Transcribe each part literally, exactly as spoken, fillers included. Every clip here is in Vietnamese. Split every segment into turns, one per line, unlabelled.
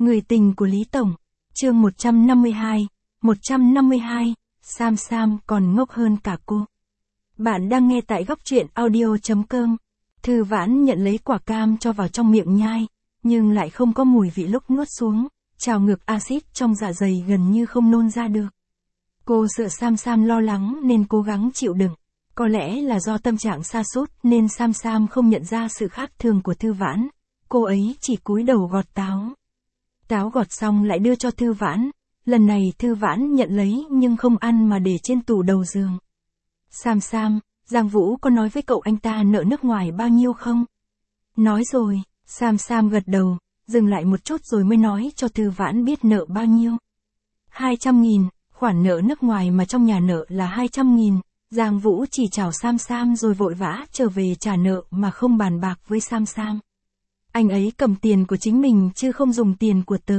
Người tình của Lý Tổng, chương một trăm năm mươi hai, một trăm năm mươi hai, Sam Sam còn ngốc hơn cả cô. Bạn đang nghe tại góc truyện audio chấm com. Thư Vãn nhận lấy quả cam cho vào trong miệng nhai, nhưng lại không có mùi vị lúc nuốt xuống, trào ngược axit trong dạ dày gần như không nôn ra được. Cô sợ Sam Sam lo lắng nên cố gắng chịu đựng. Có lẽ là do tâm trạng sa sút nên Sam Sam không nhận ra sự khác thường của Thư Vãn. Cô ấy chỉ cúi đầu gọt táo. Táo gọt xong lại đưa cho Thư Vãn. Lần này Thư Vãn nhận lấy nhưng không ăn mà để trên tủ đầu giường. Sam Sam, Giang Vũ có nói với cậu anh ta nợ nước ngoài bao nhiêu không? Nói rồi, Sam Sam gật đầu, dừng lại một chút rồi mới nói cho Thư Vãn biết nợ bao nhiêu. hai trăm nghìn, khoản nợ nước ngoài mà trong nhà nợ là hai trăm nghìn. Giang Vũ chỉ chào Sam Sam rồi vội vã trở về trả nợ mà không bàn bạc với Sam Sam. Anh ấy cầm tiền của chính mình chứ không dùng tiền của tớ.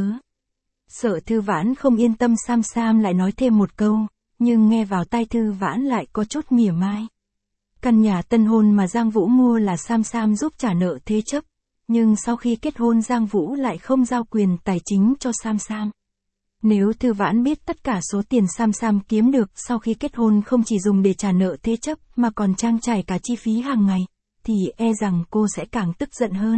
Sợ Thư Vãn không yên tâm Sam Sam lại nói thêm một câu, nhưng nghe vào tai Thư Vãn lại có chút mỉa mai. Căn nhà tân hôn mà Giang Vũ mua là Sam Sam giúp trả nợ thế chấp, nhưng sau khi kết hôn Giang Vũ lại không giao quyền tài chính cho Sam Sam. Nếu Thư Vãn biết tất cả số tiền Sam Sam kiếm được sau khi kết hôn không chỉ dùng để trả nợ thế chấp mà còn trang trải cả chi phí hàng ngày, thì e rằng cô sẽ càng tức giận hơn.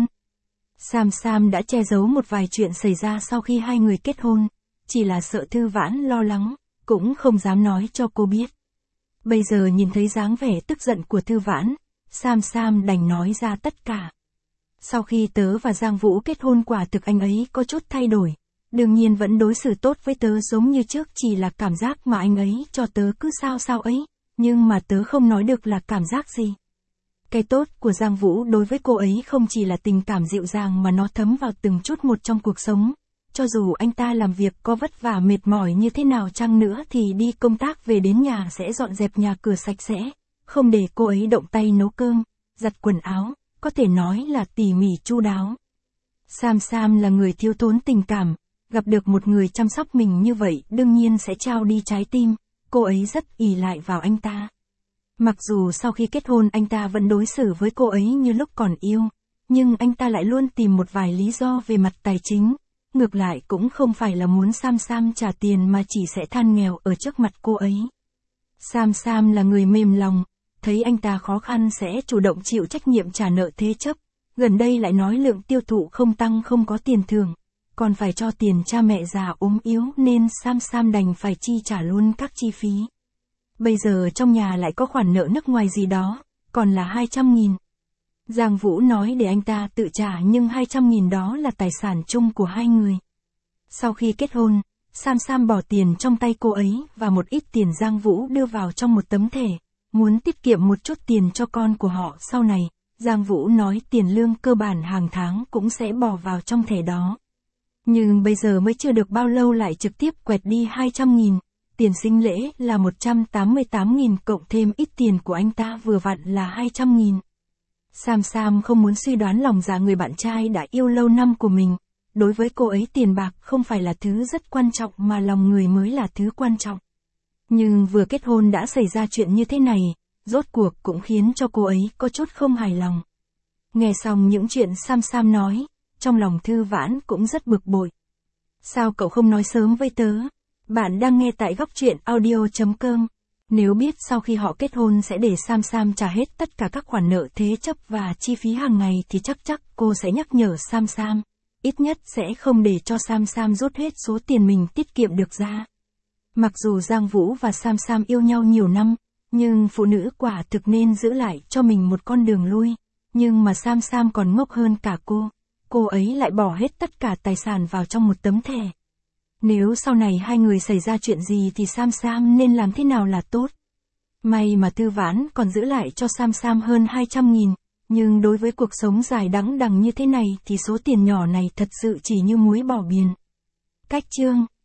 Sam Sam đã che giấu một vài chuyện xảy ra sau khi hai người kết hôn, chỉ là sợ Thư Vãn lo lắng, cũng không dám nói cho cô biết. Bây giờ nhìn thấy dáng vẻ tức giận của Thư Vãn, Sam Sam đành nói ra tất cả. Sau khi tớ và Giang Vũ kết hôn quả thực anh ấy có chút thay đổi. Đương nhiên vẫn đối xử tốt với tớ giống như trước, chỉ là cảm giác mà anh ấy cho tớ cứ sao sao ấy, nhưng mà tớ không nói được là cảm giác gì. Cái tốt của Giang Vũ đối với cô ấy không chỉ là tình cảm dịu dàng mà nó thấm vào từng chút một trong cuộc sống. Cho dù anh ta làm việc có vất vả mệt mỏi như thế nào chăng nữa thì đi công tác về đến nhà sẽ dọn dẹp nhà cửa sạch sẽ, không để cô ấy động tay nấu cơm, giặt quần áo, có thể nói là tỉ mỉ chu đáo. Sam Sam là người thiếu thốn tình cảm. Gặp được một người chăm sóc mình như vậy đương nhiên sẽ trao đi trái tim, cô ấy rất ỷ lại vào anh ta. Mặc dù sau khi kết hôn anh ta vẫn đối xử với cô ấy như lúc còn yêu, nhưng anh ta lại luôn tìm một vài lý do về mặt tài chính, ngược lại cũng không phải là muốn Sam Sam trả tiền mà chỉ sẽ than nghèo ở trước mặt cô ấy. Sam Sam là người mềm lòng, thấy anh ta khó khăn sẽ chủ động chịu trách nhiệm trả nợ thế chấp, gần đây lại nói lượng tiêu thụ không tăng không có tiền thưởng. Còn phải cho tiền cha mẹ già ốm yếu nên Sam Sam đành phải chi trả luôn các chi phí. Bây giờ trong nhà lại có khoản nợ nước ngoài gì đó, còn là hai trăm nghìn. Giang Vũ nói để anh ta tự trả nhưng hai trăm nghìn đó là tài sản chung của hai người. Sau khi kết hôn, Sam Sam bỏ tiền trong tay cô ấy và một ít tiền Giang Vũ đưa vào trong một tấm thẻ, muốn tiết kiệm một chút tiền cho con của họ sau này. Giang Vũ nói tiền lương cơ bản hàng tháng cũng sẽ bỏ vào trong thẻ đó. Nhưng bây giờ mới chưa được bao lâu lại trực tiếp quẹt đi hai trăm nghìn, tiền sinh lễ là một trăm tám mươi tám nghìn cộng thêm ít tiền của anh ta vừa vặn là hai trăm nghìn. Sam Sam không muốn suy đoán lòng dạ người bạn trai đã yêu lâu năm của mình, đối với cô ấy tiền bạc không phải là thứ rất quan trọng mà lòng người mới là thứ quan trọng. Nhưng vừa kết hôn đã xảy ra chuyện như thế này, rốt cuộc cũng khiến cho cô ấy có chút không hài lòng. Nghe xong những chuyện Sam Sam nói, trong lòng Thư Vãn cũng rất bực bội. Sao cậu không nói sớm với tớ? Bạn đang nghe tại góc truyện audio chấm com. Nếu biết sau khi họ kết hôn sẽ để Sam Sam trả hết tất cả các khoản nợ thế chấp và chi phí hàng ngày thì chắc chắc cô sẽ nhắc nhở Sam Sam. Ít nhất sẽ không để cho Sam Sam rút hết số tiền mình tiết kiệm được ra. Mặc dù Giang Vũ và Sam Sam yêu nhau nhiều năm, nhưng phụ nữ quả thực nên giữ lại cho mình một con đường lui. Nhưng mà Sam Sam còn ngốc hơn cả cô. Cô ấy lại bỏ hết tất cả tài sản vào trong một tấm thẻ. Nếu sau này hai người xảy ra chuyện gì thì Sam Sam nên làm thế nào là tốt? May mà Thư Vãn còn giữ lại cho Sam Sam hơn hai trăm nghìn, nhưng đối với cuộc sống dài đẵng đẵng như thế này thì số tiền nhỏ này thật sự chỉ như muối bỏ biển. Cách chương